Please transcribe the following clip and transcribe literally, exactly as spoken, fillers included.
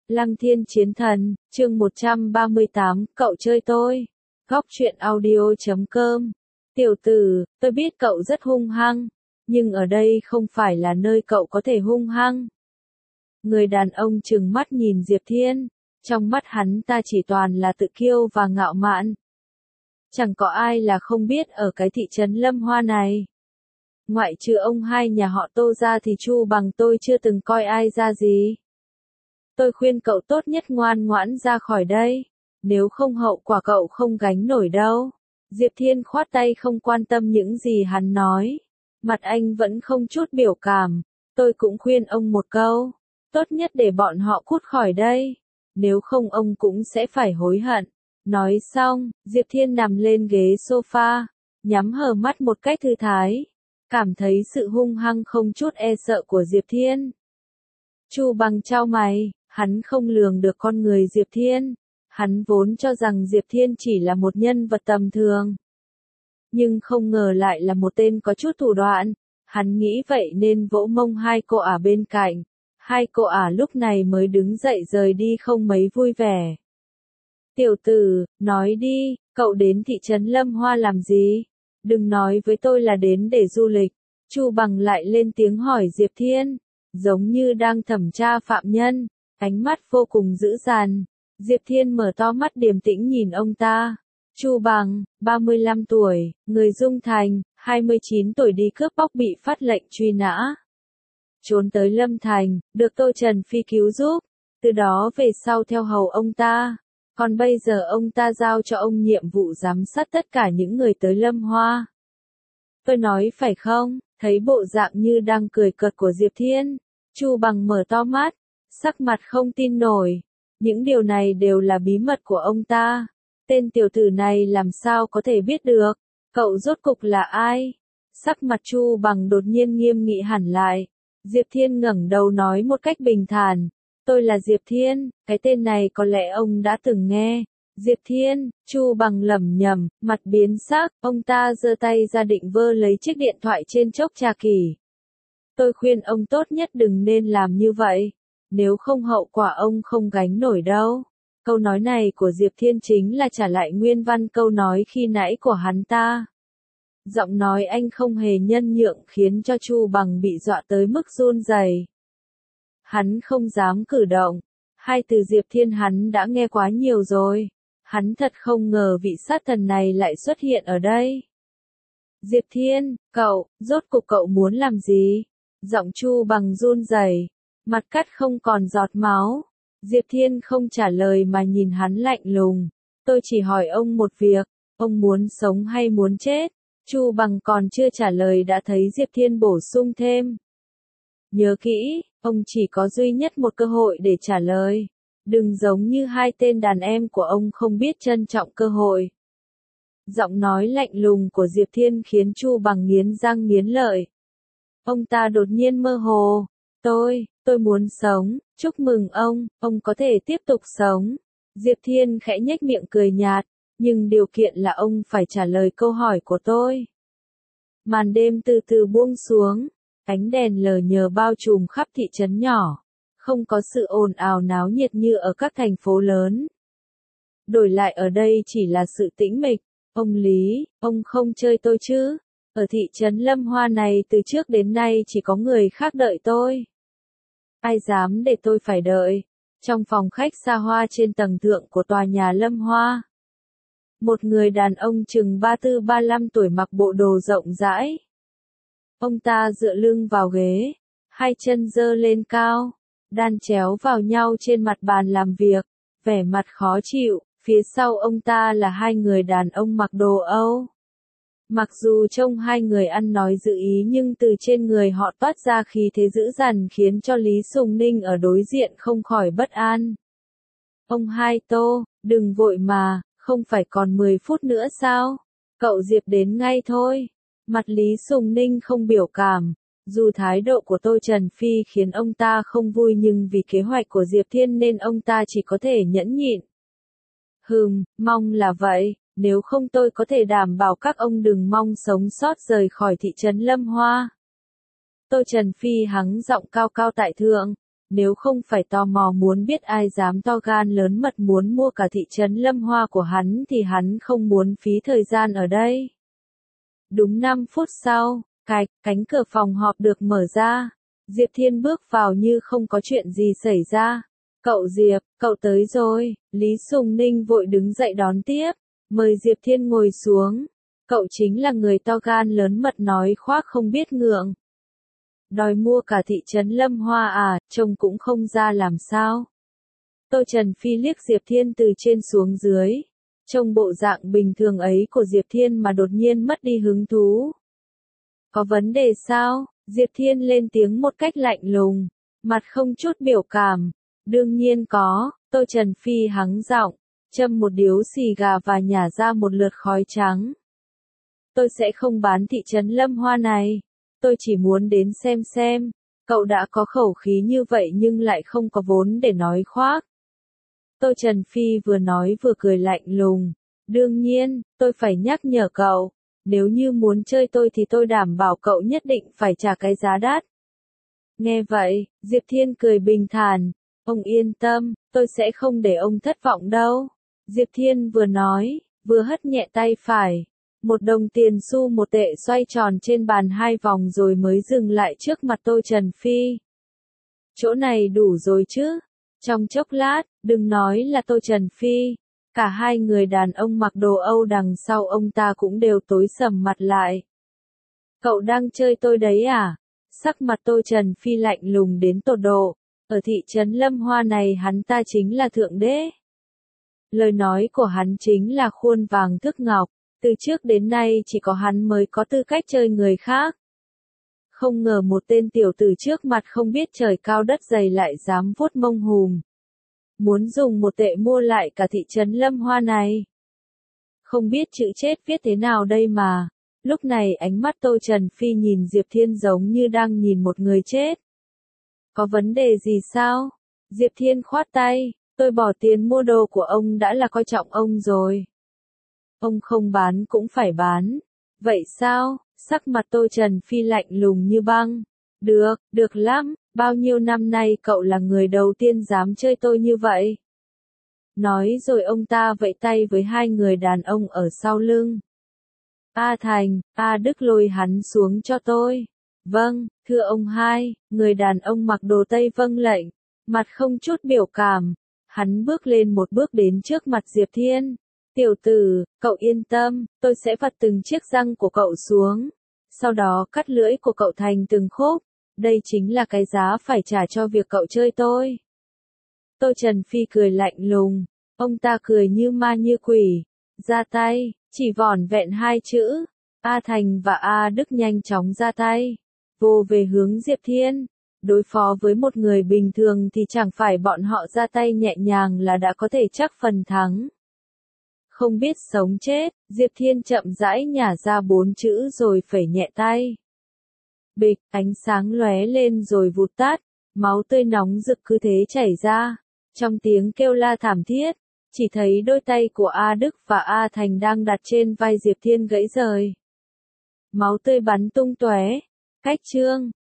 Lăng Thiên Chiến Thần, chương một trăm ba mươi tám, cậu chơi tôi. Góc truyện audio chấm com. Tiểu tử, tôi biết cậu rất hung hăng, nhưng ở đây không phải là nơi cậu có thể hung hăng. Người đàn ông trừng mắt nhìn Diệp Thiên, trong mắt hắn ta chỉ toàn là tự kiêu và ngạo mạn. Chẳng có ai là không biết ở cái thị trấn Lâm Hoa này. Ngoại trừ ông hai nhà họ Tô ra thì Chu Bằng tôi chưa từng coi ai ra gì. Tôi khuyên cậu tốt nhất ngoan ngoãn ra khỏi đây, nếu không hậu quả cậu không gánh nổi đâu. Diệp Thiên khoát tay không quan tâm những gì hắn nói. Mặt anh vẫn không chút biểu cảm. Tôi cũng khuyên ông một câu, tốt nhất để bọn họ cút khỏi đây, nếu không ông cũng sẽ phải hối hận. Nói xong, Diệp Thiên nằm lên ghế sofa, nhắm hờ mắt một cách thư thái, cảm thấy sự hung hăng không chút e sợ của Diệp Thiên. Chu Bằng chau mày, hắn không lường được con người Diệp Thiên, hắn vốn cho rằng Diệp Thiên chỉ là một nhân vật tầm thường. Nhưng không ngờ lại là một tên có chút thủ đoạn, hắn nghĩ vậy nên vỗ mông hai cô ả bên cạnh, hai cô ả lúc này mới đứng dậy rời đi không mấy vui vẻ. Tiểu tử, nói đi, cậu đến thị trấn Lâm Hoa làm gì? Đừng nói với tôi là đến để du lịch. Chu Bằng lại lên tiếng hỏi Diệp Thiên, giống như đang thẩm tra phạm nhân, ánh mắt vô cùng dữ dằn. Diệp Thiên mở to mắt điềm tĩnh nhìn ông ta. Chu Bằng, ba mươi lăm tuổi, người Dung Thành, hai mươi chín tuổi đi cướp bóc bị phát lệnh truy nã. Trốn tới Lâm Thành, được Tô Trần Phi cứu giúp, từ đó về sau theo hầu ông ta. Còn bây giờ ông ta giao cho ông nhiệm vụ giám sát tất cả những người tới Lâm Hoa. Tôi nói phải không? Thấy bộ dạng như đang cười cợt của Diệp Thiên, Chu Bằng mở to mắt, sắc mặt không tin nổi. Những điều này đều là bí mật của ông ta. Tên tiểu tử này làm sao có thể biết được? Cậu rốt cục là ai? Sắc mặt Chu Bằng đột nhiên nghiêm nghị hẳn lại. Diệp Thiên ngẩng đầu nói một cách bình thản. Tôi là Diệp Thiên, cái tên này có lẽ ông đã từng nghe. Diệp Thiên, Chu Bằng lẩm nhẩm, mặt biến sắc, ông ta giơ tay ra định vơ lấy chiếc điện thoại trên chốc trà kỷ. Tôi khuyên ông tốt nhất đừng nên làm như vậy, nếu không hậu quả ông không gánh nổi đâu. Câu nói này của Diệp Thiên chính là trả lại nguyên văn câu nói khi nãy của hắn ta. Giọng nói anh không hề nhân nhượng khiến cho Chu Bằng bị dọa tới mức run rẩy. Hắn không dám cử động. Hai từ Diệp Thiên hắn đã nghe quá nhiều rồi. Hắn thật không ngờ vị sát thần này lại xuất hiện ở đây. Diệp Thiên, cậu, rốt cục cậu muốn làm gì? Giọng Chu Bằng run rẩy, mặt cắt không còn giọt máu. Diệp Thiên không trả lời mà nhìn hắn lạnh lùng. Tôi chỉ hỏi ông một việc, ông muốn sống hay muốn chết? Chu Bằng còn chưa trả lời đã thấy Diệp Thiên bổ sung thêm. Nhớ kỹ, ông chỉ có duy nhất một cơ hội để trả lời. Đừng giống như hai tên đàn em của ông không biết trân trọng cơ hội. Giọng nói lạnh lùng của Diệp Thiên khiến Chu Bằng nghiến răng nghiến lợi. Ông ta đột nhiên mơ hồ. Tôi, tôi muốn sống, chúc mừng ông, ông có thể tiếp tục sống. Diệp Thiên khẽ nhếch miệng cười nhạt, nhưng điều kiện là ông phải trả lời câu hỏi của tôi. Màn đêm từ từ buông xuống, ánh đèn lờ nhờ bao trùm khắp thị trấn nhỏ. Không có sự ồn ào náo nhiệt như ở các thành phố lớn. Đổi lại ở đây chỉ là sự tĩnh mịch. Ông Lý, ông không chơi tôi chứ? Ở thị trấn Lâm Hoa này từ trước đến nay chỉ có người khác đợi tôi. Ai dám để tôi phải đợi? Trong phòng khách xa hoa trên tầng thượng của tòa nhà Lâm Hoa. Một người đàn ông chừng ba tư ba lăm tuổi mặc bộ đồ rộng rãi. Ông ta dựa lưng vào ghế, hai chân giơ lên cao, đan chéo vào nhau trên mặt bàn làm việc, vẻ mặt khó chịu. Phía sau ông ta là hai người đàn ông mặc đồ Âu. Mặc dù trông hai người ăn nói dự ý nhưng từ trên người họ toát ra khí thế dữ dằn khiến cho Lý Sùng Ninh ở đối diện không khỏi bất an. Ông hai Tô, đừng vội mà, không phải còn mười phút nữa sao? Cậu Diệp đến ngay thôi. Mặt Lý Sùng Ninh không biểu cảm. Dù thái độ của Tô Trần Phi khiến ông ta không vui nhưng vì kế hoạch của Diệp Thiên nên ông ta chỉ có thể nhẫn nhịn. Hừm, mong là vậy, nếu không tôi có thể đảm bảo các ông đừng mong sống sót rời khỏi thị trấn Lâm Hoa. Tô Trần Phi hắng giọng cao cao tại thượng, Nếu không phải tò mò muốn biết ai dám to gan lớn mật muốn mua cả thị trấn Lâm Hoa của hắn thì hắn không muốn phí thời gian ở đây. Đúng năm phút sau, cạch, cánh cửa phòng họp được mở ra. Diệp Thiên bước vào như không có chuyện gì xảy ra. Cậu Diệp, cậu tới rồi. Lý Sùng Ninh vội đứng dậy đón tiếp. Mời Diệp Thiên ngồi xuống. Cậu chính là người to gan lớn mật nói khoác không biết ngượng. Đòi mua cả thị trấn Lâm Hoa à, trông cũng không ra làm sao. Tô Trần Phi liếc Diệp Thiên từ trên xuống dưới. Trông bộ dạng bình thường ấy của Diệp Thiên mà đột nhiên mất đi hứng thú. Có vấn đề sao? Diệp Thiên lên tiếng một cách lạnh lùng, mặt không chút biểu cảm. Đương nhiên có, Tô Trần Phi hắng giọng, châm một điếu xì gà và nhả ra một lượt khói trắng. Tôi sẽ không bán thị trấn Lâm Hoa này. Tôi chỉ muốn đến xem xem. Cậu đã có khẩu khí như vậy nhưng lại không có vốn để nói khoác. Tô Trần Phi vừa nói vừa cười lạnh lùng. Đương nhiên, tôi phải nhắc nhở cậu. Nếu như muốn chơi tôi thì tôi đảm bảo cậu nhất định phải trả cái giá đắt. Nghe vậy, Diệp Thiên cười bình thản. Ông yên tâm, tôi sẽ không để ông thất vọng đâu. Diệp Thiên vừa nói, vừa hất nhẹ tay phải. Một đồng tiền xu một tệ xoay tròn trên bàn hai vòng rồi mới dừng lại trước mặt Tô Trần Phi. Chỗ này đủ rồi chứ? Trong chốc lát, đừng nói là Tô Trần Phi. Cả hai người đàn ông mặc đồ Âu đằng sau ông ta cũng đều tối sầm mặt lại. Cậu đang chơi tôi đấy à? Sắc mặt Tô Trần Phi lạnh lùng đến tột độ. Ở thị trấn Lâm Hoa này hắn ta chính là thượng đế. Lời nói của hắn chính là khuôn vàng thước ngọc. Từ trước đến nay chỉ có hắn mới có tư cách chơi người khác. Không ngờ một tên tiểu tử trước mặt không biết trời cao đất dày lại dám vuốt mông hùm. Muốn dùng một tệ mua lại cả thị trấn Lâm Hoa này. Không biết chữ chết viết thế nào đây mà. Lúc này ánh mắt Tô Trần Phi nhìn Diệp Thiên giống như đang nhìn một người chết. Có vấn đề gì sao? Diệp Thiên khoát tay, tôi bỏ tiền mua đồ của ông đã là coi trọng ông rồi. Ông không bán cũng phải bán. Vậy sao? Sắc mặt Tô Trần Phi lạnh lùng như băng. Được, được lắm, bao nhiêu năm nay cậu là người đầu tiên dám chơi tôi như vậy. Nói rồi ông ta vẫy tay với hai người đàn ông ở sau lưng. A Thành, A Đức lôi hắn xuống cho tôi. Vâng, thưa ông hai, người đàn ông mặc đồ Tây vâng lệnh, mặt không chút biểu cảm. Hắn bước lên một bước đến trước mặt Diệp Thiên. Tiểu tử, cậu yên tâm, tôi sẽ vặt từng chiếc răng của cậu xuống. Sau đó cắt lưỡi của cậu thành từng khúc. Đây chính là cái giá phải trả cho việc cậu chơi tôi. Tô Trần Phi cười lạnh lùng. Ông ta cười như ma như quỷ. Ra tay, chỉ vỏn vẹn hai chữ. A Thành và A Đức nhanh chóng ra tay. Vô về hướng Diệp Thiên. Đối phó với một người bình thường thì chẳng phải bọn họ ra tay nhẹ nhàng là đã có thể chắc phần thắng. Không biết sống chết, Diệp Thiên chậm rãi nhả ra bốn chữ rồi phẩy nhẹ tay. Bịch, ánh sáng lóe lên rồi vụt tắt, máu tươi nóng rực cứ thế chảy ra. Trong tiếng kêu la thảm thiết, chỉ thấy đôi tay của A Đức và A Thành đang đặt trên vai Diệp Thiên gãy rời. Máu tươi bắn tung tóe. Cách chương